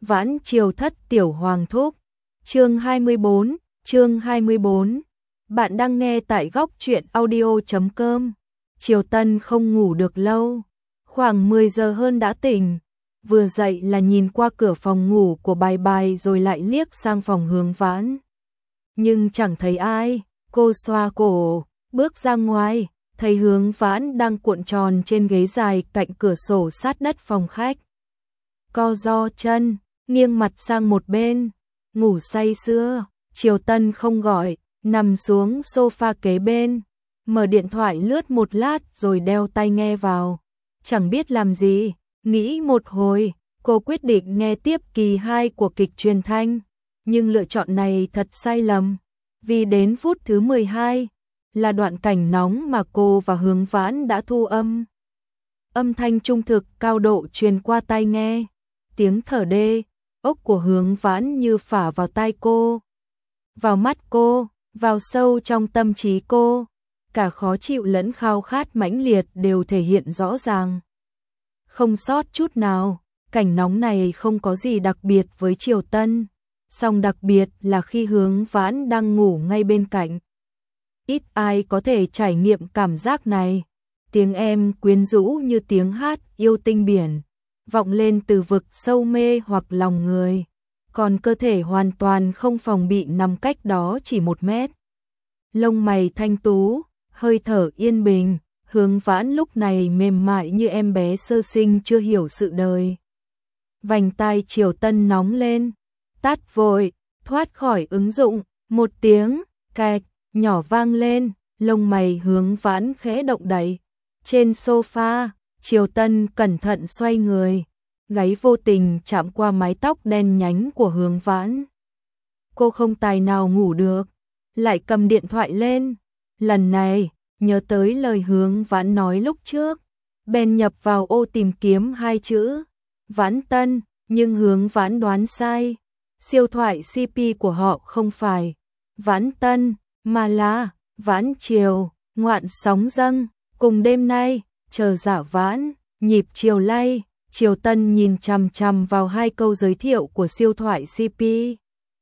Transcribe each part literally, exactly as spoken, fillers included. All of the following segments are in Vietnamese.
Vãn Triều Thất Tiểu Hoàng Thúc. Chương hai mươi bốn, chương hai mươi bốn. Bạn đang nghe tại góc truyện audio chấm com. Triều Tân không ngủ được lâu, khoảng mười giờ hơn đã tỉnh. Vừa dậy là nhìn qua cửa phòng ngủ của Bài Bài rồi lại liếc sang phòng Hướng Vãn. Nhưng chẳng thấy ai, cô xoa cổ, bước ra ngoài, thấy Hướng Vãn đang cuộn tròn trên ghế dài cạnh cửa sổ sát đất phòng khách. Co ro chân, nghiêng mặt sang một bên, ngủ say sưa. Triều Tân không gọi, nằm xuống sofa kế bên, mở điện thoại lướt một lát rồi đeo tai nghe vào. Chẳng biết làm gì, nghĩ một hồi, cô quyết định nghe tiếp kỳ hai của kịch truyền thanh. Nhưng lựa chọn này thật sai lầm, vì đến phút thứ mười hai là đoạn cảnh nóng mà cô và Hướng Vãn đã thu âm. Âm thanh trung thực cao độ truyền qua tai nghe, tiếng thở đê, ốc của Hướng Vãn như phả vào tai cô, vào mắt cô, vào sâu trong tâm trí cô. Cả khó chịu lẫn khao khát mãnh liệt đều thể hiện rõ ràng, không sót chút nào. Cảnh nóng này không có gì đặc biệt với Triều Tân, song đặc biệt là khi Hướng Vãn đang ngủ ngay bên cạnh. Ít ai có thể trải nghiệm cảm giác này. Tiếng em quyến rũ như tiếng hát yêu tinh biển, vọng lên từ vực sâu mê hoặc lòng người, còn cơ thể hoàn toàn không phòng bị nằm cách đó chỉ một mét. Lông mày thanh tú, hơi thở yên bình, Hướng Vãn lúc này mềm mại như em bé sơ sinh chưa hiểu sự đời. Vành tai Triều Tân nóng lên, tắt vội, thoát khỏi ứng dụng, một tiếng cạch nhỏ vang lên, lông mày Hướng Vãn khẽ động đậy. Trên sofa, Triều Tân cẩn thận xoay người, gáy vô tình chạm qua mái tóc đen nhánh của Hướng Vãn. Cô không tài nào ngủ được, lại cầm điện thoại lên. Lần này, nhớ tới lời Hướng Vãn nói lúc trước, bèn nhập vào ô tìm kiếm hai chữ Vãn Tân, nhưng Hướng Vãn đoán sai. Siêu thoại xê pê của họ không phải Vãn Tân, mà là Vãn Triều. Ngoạn sóng dâng, cùng đêm nay, chờ Dạ Vãn, nhịp chiều lay. Triều Tân nhìn chằm chằm vào hai câu giới thiệu của siêu thoại xê pê,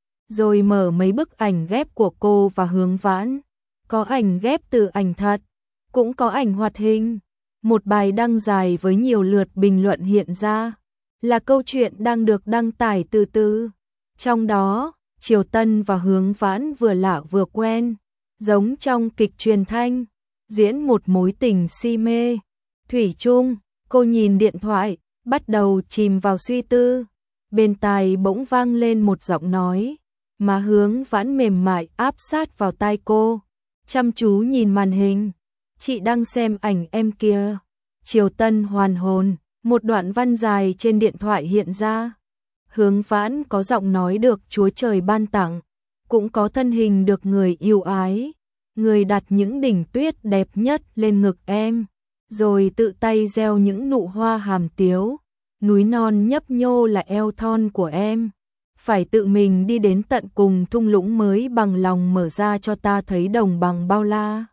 rồi mở mấy bức ảnh ghép của cô và Hướng Vãn. Có ảnh ghép từ ảnh thật, cũng có ảnh hoạt hình. Một bài đăng dài với nhiều lượt bình luận hiện ra, là câu chuyện đang được đăng tải từ từ. Trong đó, Triều Tân và Hướng Vãn vừa lạ vừa quen, giống trong kịch truyền thanh, diễn một mối tình si mê. Thủy chung, cô nhìn điện thoại, bắt đầu chìm vào suy tư. Bên tai bỗng vang lên một giọng nói, mà Hướng Vãn mềm mại áp sát vào tai cô, chăm chú nhìn màn hình. Chị đang xem ảnh em kia. Triều Tân hoàn hồn, một đoạn văn dài trên điện thoại hiện ra. Hướng Vãn có giọng nói được Chúa Trời ban tặng, cũng có thân hình được người yêu ái. Người đặt những đỉnh tuyết đẹp nhất lên ngực em, rồi tự tay gieo những nụ hoa hàm tiếu. Núi non nhấp nhô là eo thon của em, phải tự mình đi đến tận cùng thung lũng mới bằng lòng mở ra cho ta thấy đồng bằng bao la.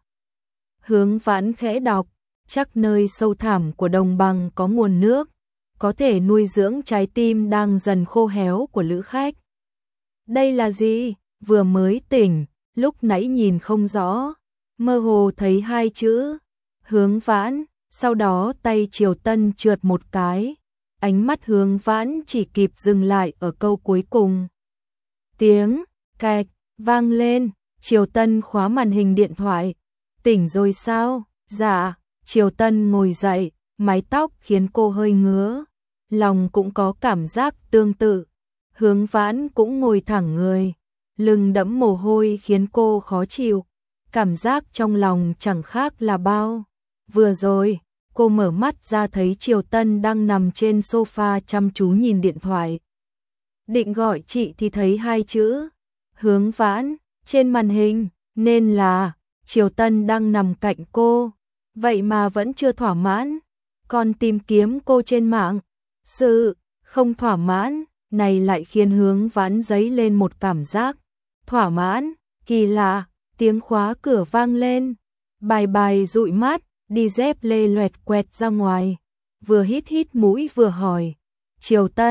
Hướng Vãn khẽ đọc, chắc nơi sâu thẳm của đồng bằng có nguồn nước, có thể nuôi dưỡng trái tim đang dần khô héo của lữ khách. Đây là gì? Vừa mới tỉnh, lúc nãy nhìn không rõ, mơ hồ thấy hai chữ Hướng Vãn, sau đó tay Triều Tân trượt một cái, ánh mắt Hướng Vãn chỉ kịp dừng lại ở câu cuối cùng. Tiếng cạch vang lên, Triều Tân khóa màn hình điện thoại. Tỉnh rồi sao? Dạ. Triều Tân ngồi dậy, mái tóc khiến cô hơi ngứa, lòng cũng có cảm giác tương tự. Hướng Vãn cũng ngồi thẳng người, lưng đẫm mồ hôi khiến cô khó chịu, cảm giác trong lòng chẳng khác là bao. Vừa rồi, cô mở mắt ra thấy Triều Tân đang nằm trên sofa chăm chú nhìn điện thoại. Định gọi chị thì thấy hai chữ Hướng Vãn trên màn hình, nên là Triều Tân đang nằm cạnh cô, vậy mà vẫn chưa thỏa mãn, còn tìm kiếm cô trên mạng. Sự không thỏa mãn này lại khiến Hướng Vãn dấy lên một cảm giác thỏa mãn kỳ lạ. Tiếng khóa cửa vang lên, Bài Bài dụi mắt, đi dép lê loẹt quẹt ra ngoài, vừa hít hít mũi vừa hỏi, Triều Tân,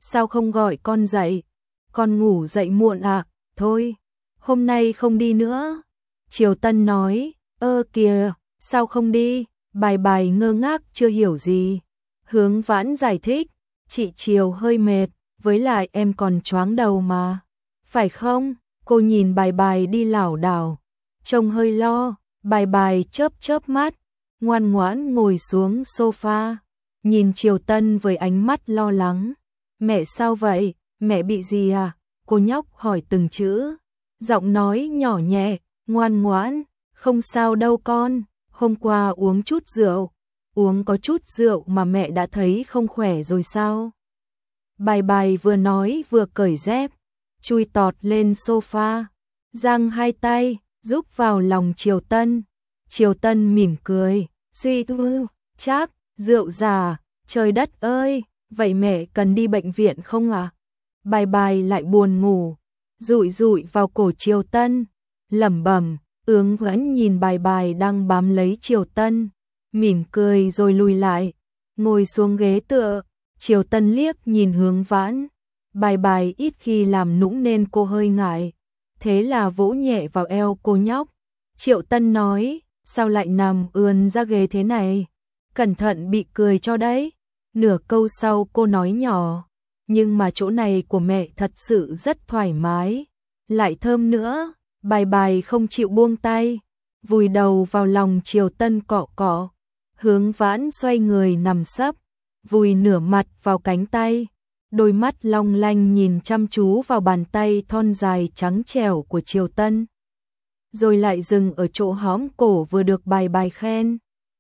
sao không gọi con dậy? Con ngủ dậy muộn à? Thôi, hôm nay không đi nữa. Triều Tân nói, ơ kìa, sao không đi? Bài bài ngơ ngác chưa hiểu gì. Hướng Vãn giải thích, chị Triều hơi mệt, với lại em còn choáng đầu mà. Phải không? Cô nhìn bài bài đi lảo đảo, trông hơi lo. Bài bài chớp chớp mắt, ngoan ngoãn ngồi xuống sofa, nhìn Triều Tân với ánh mắt lo lắng. Mẹ sao vậy? Mẹ bị gì à? Cô nhóc hỏi từng chữ, giọng nói nhỏ nhẹ, ngoan ngoãn, không sao đâu con, hôm qua uống chút rượu, uống có chút rượu mà mẹ đã thấy không khỏe rồi sao? Bài bài vừa nói vừa cởi dép, chui tọt lên sofa, giang hai tay, giúp vào lòng Triều Tân. Triều Tân mỉm cười, suy tư, chắc, rượu già, trời đất ơi, vậy mẹ cần đi bệnh viện không à? Bài bài lại buồn ngủ, dụi dụi vào cổ Triều Tân, lẩm bẩm, ướng vẫn nhìn bài bài đang bám lấy Triều Tân, mỉm cười rồi lùi lại, ngồi xuống ghế tựa. Triều Tân liếc nhìn Hướng Vãn, bài bài ít khi làm nũng nên cô hơi ngại, thế là vỗ nhẹ vào eo cô nhóc. Triệu Tân nói, sao lại nằm ườn ra ghế thế này? Cẩn thận bị cười cho đấy. Nửa câu sau cô nói nhỏ, nhưng mà chỗ này của mẹ thật sự rất thoải mái, lại thơm nữa. Bài bài không chịu buông tay, vùi đầu vào lòng Triều Tân cọ cọ. Hướng Vãn xoay người nằm sấp, vùi nửa mặt vào cánh tay, đôi mắt long lanh nhìn chăm chú vào bàn tay thon dài trắng trẻo của Triều Tân, rồi lại dừng ở chỗ hõm cổ vừa được bài bài khen.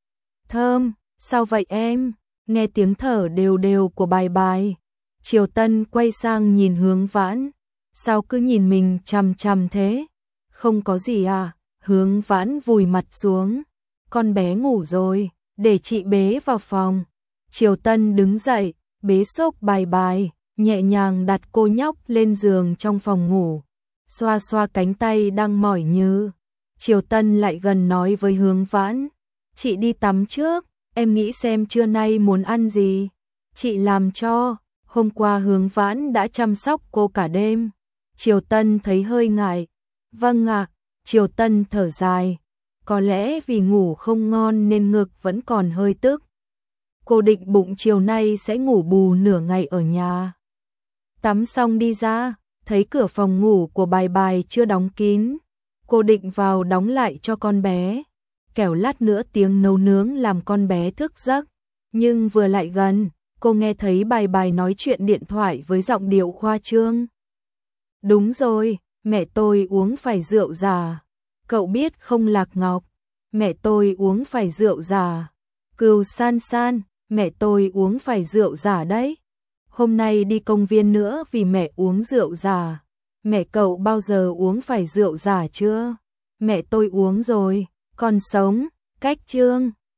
Thơm, sao vậy em? Nghe tiếng thở đều đều của bài bài, Triều Tân quay sang nhìn Hướng Vãn, sao cứ nhìn mình chằm chằm thế? Không có gì à? Hướng Vãn vùi mặt xuống, con bé ngủ rồi, để chị bế vào phòng. Triều Tân đứng dậy, bế xốc bài bài, nhẹ nhàng đặt cô nhóc lên giường trong phòng ngủ, xoa xoa cánh tay đang mỏi nhừ. Triều Tân lại gần nói với Hướng Vãn, chị đi tắm trước, em nghĩ xem trưa nay muốn ăn gì, chị làm cho. Hôm qua Hướng Vãn đã chăm sóc cô cả đêm. Triều Tân thấy hơi ngại. Vâng ạ. Triều Tân thở dài, có lẽ vì ngủ không ngon nên ngực vẫn còn hơi tức. Cô định bụng chiều nay sẽ ngủ bù nửa ngày ở nhà. Tắm xong đi ra, thấy cửa phòng ngủ của bài bài chưa đóng kín. Cô định vào đóng lại cho con bé, kẻo lát nữa tiếng nấu nướng làm con bé thức giấc. Nhưng vừa lại gần, cô nghe thấy bài bài nói chuyện điện thoại với giọng điệu khoa trương. Đúng rồi, mẹ tôi uống phải rượu già. Cậu biết không Lạc Ngọc, mẹ tôi uống phải rượu già. Cừu San San, mẹ tôi uống phải rượu già đấy. Hôm nay đi công viên nữa vì mẹ uống rượu già. Mẹ cậu bao giờ uống phải rượu già chưa? Mẹ tôi uống rồi, còn sống, cách chương.